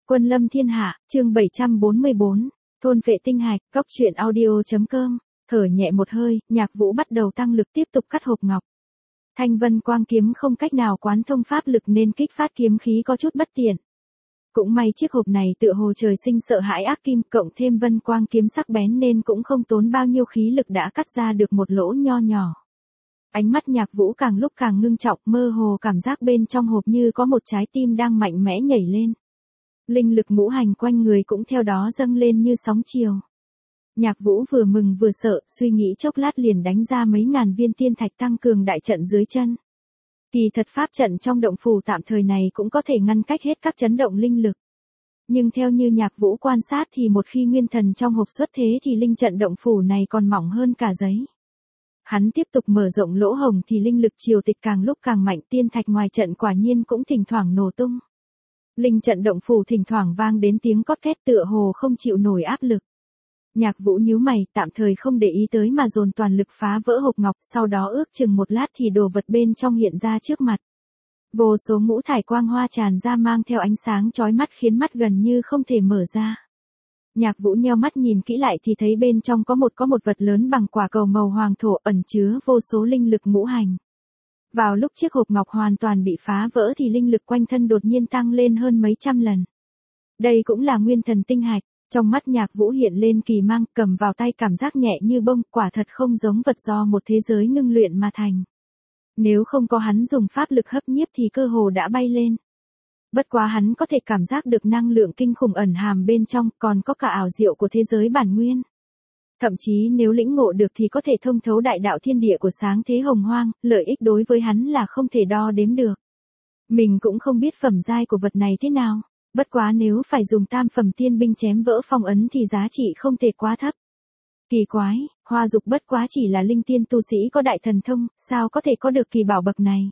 Quân lâm thiên hạ, chương 744, thôn phệ tinh hạch, cóc truyện audio.com, thở nhẹ một hơi, Nhạc Vũ bắt đầu tăng lực tiếp tục cắt hộp ngọc. Thanh vân quang kiếm không cách nào quán thông pháp lực nên kích phát kiếm khí có chút bất tiện. Cũng may chiếc hộp này tựa hồ trời sinh sợ hãi ác kim cộng thêm vân quang kiếm sắc bén nên cũng không tốn bao nhiêu khí lực đã cắt ra được một lỗ nho nhỏ. Ánh mắt Nhạc Vũ càng lúc càng ngưng trọng, mơ hồ cảm giác bên trong hộp như có một trái tim đang mạnh mẽ nhảy lên. Linh lực ngũ hành quanh người cũng theo đó dâng lên như sóng chiều. Nhạc Vũ vừa mừng vừa sợ, suy nghĩ chốc lát liền đánh ra mấy ngàn viên tiên thạch tăng cường đại trận dưới chân. Kỳ thật pháp trận trong động phủ tạm thời này cũng có thể ngăn cách hết các chấn động linh lực. Nhưng theo như Nhạc Vũ quan sát thì một khi nguyên thần trong hộp xuất thế thì linh trận động phủ này còn mỏng hơn cả giấy. Hắn tiếp tục mở rộng lỗ hổng thì linh lực triều tịch càng lúc càng mạnh, tiên thạch ngoài trận quả nhiên cũng thỉnh thoảng nổ tung. Linh trận động phủ thỉnh thoảng vang đến tiếng cót két tựa hồ không chịu nổi áp lực. Nhạc Vũ nhíu mày, tạm thời không để ý tới mà dồn toàn lực phá vỡ hộp ngọc, sau đó ước chừng một lát thì đồ vật bên trong hiện ra trước mặt. Vô số ngũ thải quang hoa tràn ra mang theo ánh sáng chói mắt khiến mắt gần như không thể mở ra. Nhạc Vũ nheo mắt nhìn kỹ lại thì thấy bên trong có một vật lớn bằng quả cầu màu hoàng thổ ẩn chứa vô số linh lực ngũ hành. Vào lúc chiếc hộp ngọc hoàn toàn bị phá vỡ thì linh lực quanh thân đột nhiên tăng lên hơn mấy trăm lần. Đây cũng là nguyên thần tinh hạch, trong mắt Nhạc Vũ hiện lên kỳ mang, cầm vào tay cảm giác nhẹ như bông, quả thật không giống vật do một thế giới ngưng luyện mà thành. Nếu không có hắn dùng pháp lực hấp nhiếp thì cơ hồ đã bay lên. Bất quá hắn có thể cảm giác được năng lượng kinh khủng ẩn hàm bên trong, còn có cả ảo diệu của thế giới bản nguyên. Thậm chí nếu lĩnh ngộ được thì có thể thông thấu đại đạo thiên địa của sáng thế hồng hoang, lợi ích đối với hắn là không thể đo đếm được. Mình cũng không biết phẩm giai của vật này thế nào, bất quá nếu phải dùng tam phẩm tiên binh chém vỡ phong ấn thì giá trị không thể quá thấp. Kỳ quái, Hoa Dục bất quá chỉ là linh tiên tu sĩ có đại thần thông, sao có thể có được kỳ bảo bậc này.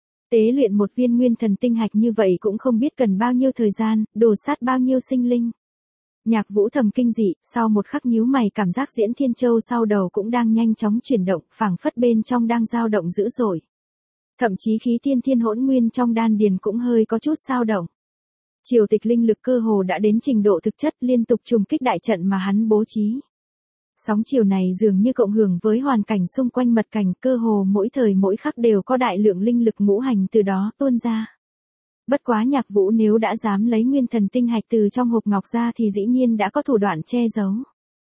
Tế luyện một viên nguyên thần tinh hạch như vậy cũng không biết cần bao nhiêu thời gian, đổ sát bao nhiêu sinh linh. Nhạc Vũ thầm kinh dị, sau một khắc nhíu mày cảm giác Diễn Thiên Châu sau đầu cũng đang nhanh chóng chuyển động, phảng phất bên trong đang dao động dữ dội. Thậm chí khí tiên thiên hỗn nguyên trong đan điền cũng hơi có chút dao động. Triều tịch linh lực cơ hồ đã đến trình độ thực chất, liên tục trùng kích đại trận mà hắn bố trí. Sóng chiều này dường như cộng hưởng với hoàn cảnh xung quanh mật cảnh, cơ hồ mỗi thời mỗi khắc đều có đại lượng linh lực ngũ hành từ đó tuôn ra. Bất quá Nhạc Vũ nếu đã dám lấy nguyên thần tinh hạch từ trong hộp ngọc ra thì dĩ nhiên đã có thủ đoạn che giấu.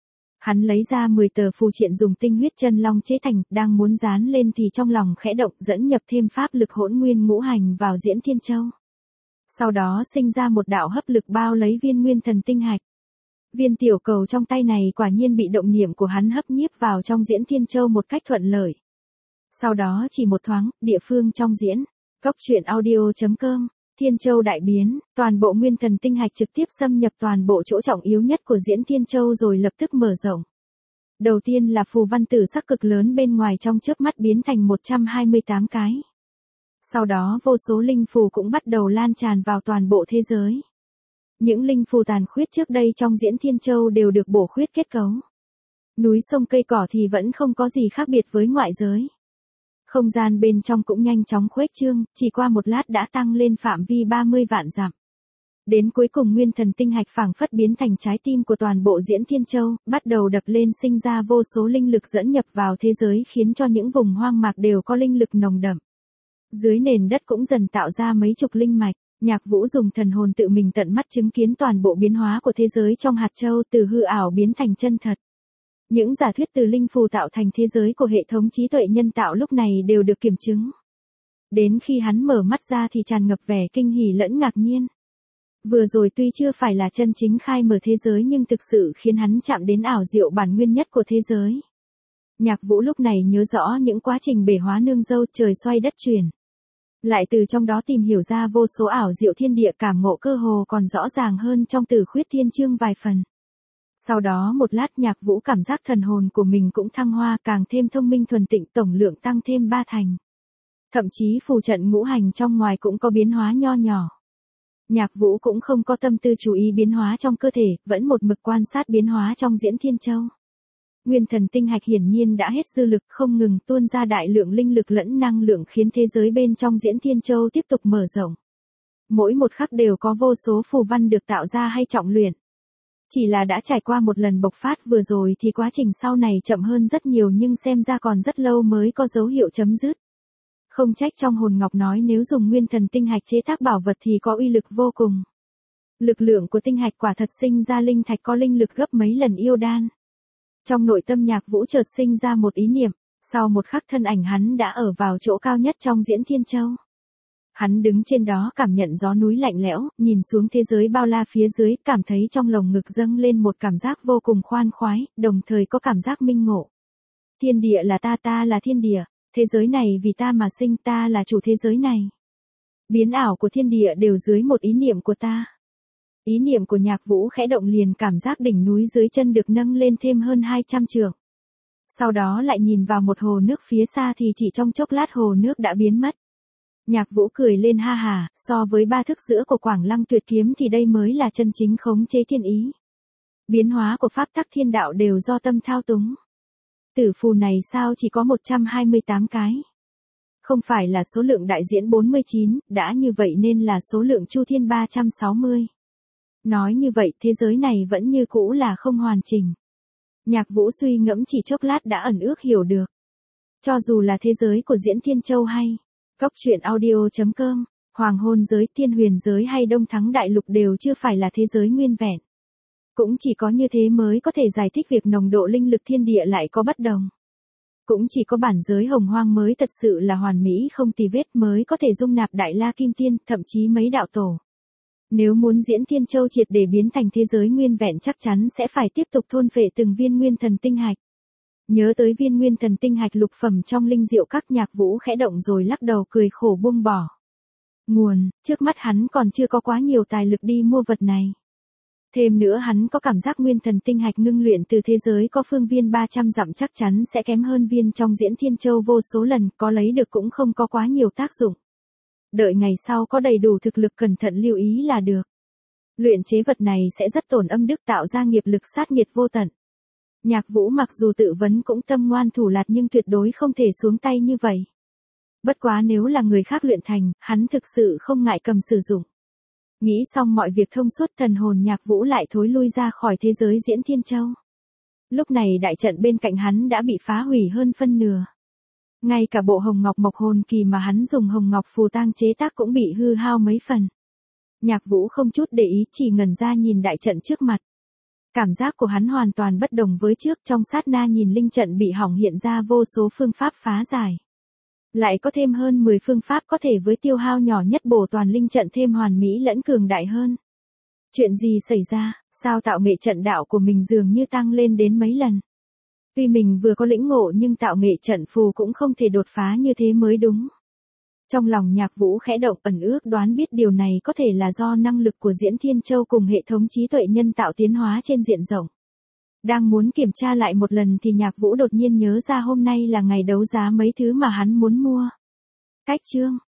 Hắn lấy ra 10 tờ phù triện dùng tinh huyết chân long chế thành, đang muốn dán lên thì trong lòng khẽ động dẫn nhập thêm pháp lực hỗn nguyên ngũ hành vào Diễn Thiên Châu. Sau đó sinh ra một đạo hấp lực bao lấy viên nguyên thần tinh hạch. Viên tiểu cầu trong tay này quả nhiên bị động niệm của hắn hấp nhiếp vào trong Diễn Thiên Châu một cách thuận lợi. Sau đó chỉ một thoáng, địa phương trong diễn, cóc truyện audio.com, Thiên Châu đại biến, toàn bộ nguyên thần tinh hạch trực tiếp xâm nhập toàn bộ chỗ trọng yếu nhất của Diễn Thiên Châu rồi lập tức mở rộng. Đầu tiên là phù văn tử sắc cực lớn bên ngoài trong chớp mắt biến thành 128 cái. Sau đó vô số linh phù cũng bắt đầu lan tràn vào toàn bộ thế giới. Những linh phù tàn khuyết trước đây trong Diễn Thiên Châu đều được bổ khuyết kết cấu. Núi sông cây cỏ thì vẫn không có gì khác biệt với ngoại giới. Không gian bên trong cũng nhanh chóng khuếch trương, chỉ qua một lát đã tăng lên phạm vi 30 vạn dặm. Đến cuối cùng nguyên thần tinh hạch phảng phất biến thành trái tim của toàn bộ Diễn Thiên Châu, bắt đầu đập lên sinh ra vô số linh lực dẫn nhập vào thế giới khiến cho những vùng hoang mạc đều có linh lực nồng đậm. Dưới nền đất cũng dần tạo ra mấy chục linh mạch. Nhạc Vũ dùng thần hồn tự mình tận mắt chứng kiến toàn bộ biến hóa của thế giới trong hạt châu từ hư ảo biến thành chân thật. Những giả thuyết từ linh phù tạo thành thế giới của hệ thống trí tuệ nhân tạo lúc này đều được kiểm chứng. Đến khi hắn mở mắt ra thì tràn ngập vẻ kinh hỉ lẫn ngạc nhiên. Vừa rồi tuy chưa phải là chân chính khai mở thế giới nhưng thực sự khiến hắn chạm đến ảo diệu bản nguyên nhất của thế giới. Nhạc Vũ lúc này nhớ rõ những quá trình bể hóa nương dâu trời xoay đất chuyển. Lại từ trong đó tìm hiểu ra vô số ảo diệu thiên địa cảm ngộ cơ hồ còn rõ ràng hơn trong Tử Khuyết Thiên Chương vài phần. Sau đó một lát Nhạc Vũ cảm giác thần hồn của mình cũng thăng hoa càng thêm thông minh thuần tịnh tổng lượng tăng thêm 3 thành. Thậm chí phù trận ngũ hành trong ngoài cũng có biến hóa nho nhỏ. Nhạc Vũ cũng không có tâm tư chú ý biến hóa trong cơ thể, vẫn một mực quan sát biến hóa trong Diễn Thiên Châu. Nguyên thần tinh hạch hiển nhiên đã hết dư lực không ngừng tuôn ra đại lượng linh lực lẫn năng lượng khiến thế giới bên trong Diễn Thiên Châu tiếp tục mở rộng. Mỗi một khắc đều có vô số phù văn được tạo ra hay trọng luyện. Chỉ là đã trải qua một lần bộc phát vừa rồi thì quá trình sau này chậm hơn rất nhiều nhưng xem ra còn rất lâu mới có dấu hiệu chấm dứt. Không trách trong hồn ngọc nói nếu dùng nguyên thần tinh hạch chế tác bảo vật thì có uy lực vô cùng. Lực lượng của tinh hạch quả thật sinh ra linh thạch có linh lực gấp mấy lần yêu đan. Trong nội tâm Nhạc Vũ chợt sinh ra một ý niệm, sau một khắc thân ảnh hắn đã ở vào chỗ cao nhất trong Diễn Thiên Châu. Hắn đứng trên đó cảm nhận gió núi lạnh lẽo, nhìn xuống thế giới bao la phía dưới, cảm thấy trong lồng ngực dâng lên một cảm giác vô cùng khoan khoái, đồng thời có cảm giác minh ngộ. Thiên địa là ta, ta là thiên địa, thế giới này vì ta mà sinh, ta là chủ thế giới này. Biến ảo của thiên địa đều dưới một ý niệm của ta. Ý niệm của Nhạc Vũ khẽ động liền cảm giác đỉnh núi dưới chân được nâng lên thêm hơn 200 trượng. Sau đó lại nhìn vào một hồ nước phía xa thì chỉ trong chốc lát hồ nước đã biến mất. Nhạc Vũ cười lên ha hà, so với ba thức giữa của Quảng Lăng Tuyệt Kiếm thì đây mới là chân chính khống chế thiên ý. Biến hóa của pháp tắc thiên đạo đều do tâm thao túng. Tử phù này sao chỉ có 128 cái? Không phải là số lượng đại diễn 49, đã như vậy nên là số lượng chu thiên 360. Nói như vậy thế giới này vẫn như cũ là không hoàn chỉnh. Nhạc Vũ suy ngẫm chỉ chốc lát đã ẩn ước hiểu được. Cho dù là thế giới của Diễn Thiên Châu hay Cốc truyện audio.com, Hoàng hôn giới, Thiên huyền giới hay Đông Thắng Đại Lục đều chưa phải là thế giới nguyên vẹn. Cũng chỉ có như thế mới có thể giải thích việc nồng độ linh lực thiên địa lại có bất đồng. Cũng chỉ có bản giới hồng hoang mới thật sự là hoàn mỹ không tì vết mới có thể dung nạp Đại La Kim Tiên, thậm chí mấy đạo tổ. Nếu muốn Diễn Thiên Châu triệt để biến thành thế giới nguyên vẹn chắc chắn sẽ phải tiếp tục thôn phệ từng viên nguyên thần tinh hạch. Nhớ tới viên nguyên thần tinh hạch lục phẩm trong linh diệu các, Nhạc Vũ khẽ động rồi lắc đầu cười khổ buông bỏ. Nguồn, trước mắt hắn còn chưa có quá nhiều tài lực đi mua vật này. Thêm nữa hắn có cảm giác nguyên thần tinh hạch ngưng luyện từ thế giới có phương viên 300 dặm chắc chắn sẽ kém hơn viên trong Diễn Thiên Châu vô số lần, có lấy được cũng không có quá nhiều tác dụng. Đợi ngày sau có đầy đủ thực lực cẩn thận lưu ý là được. Luyện chế vật này sẽ rất tổn âm đức, tạo ra nghiệp lực sát nghiệt vô tận. Nhạc Vũ mặc dù tự vấn cũng tâm ngoan thủ lạt nhưng tuyệt đối không thể xuống tay như vậy. Bất quá nếu là người khác luyện thành, hắn thực sự không ngại cầm sử dụng. Nghĩ xong mọi việc thông suốt, thần hồn Nhạc Vũ lại thối lui ra khỏi thế giới Diễn Thiên Châu. Lúc này đại trận bên cạnh hắn đã bị phá hủy hơn phân nửa. Ngay cả bộ hồng ngọc mộc hồn kỳ mà hắn dùng hồng ngọc phù tang chế tác cũng bị hư hao mấy phần. Nhạc Vũ không chút để ý, chỉ ngẩn ra nhìn đại trận trước mặt. Cảm giác của hắn hoàn toàn bất đồng với trước, trong sát na nhìn linh trận bị hỏng hiện ra vô số phương pháp phá giải. Lại có thêm hơn 10 phương pháp có thể với tiêu hao nhỏ nhất bổ toàn linh trận thêm hoàn mỹ lẫn cường đại hơn. Chuyện gì xảy ra, sao tạo nghệ trận đạo của mình dường như tăng lên đến mấy lần. Tuy mình vừa có lĩnh ngộ nhưng tạo nghệ trận phù cũng không thể đột phá như thế mới đúng. Trong lòng Nhạc Vũ khẽ động, ẩn ước đoán biết điều này có thể là do năng lực của Diễn Thiên Châu cùng hệ thống trí tuệ nhân tạo tiến hóa trên diện rộng. Đang muốn kiểm tra lại một lần thì Nhạc Vũ đột nhiên nhớ ra hôm nay là ngày đấu giá mấy thứ mà hắn muốn mua. Cách chương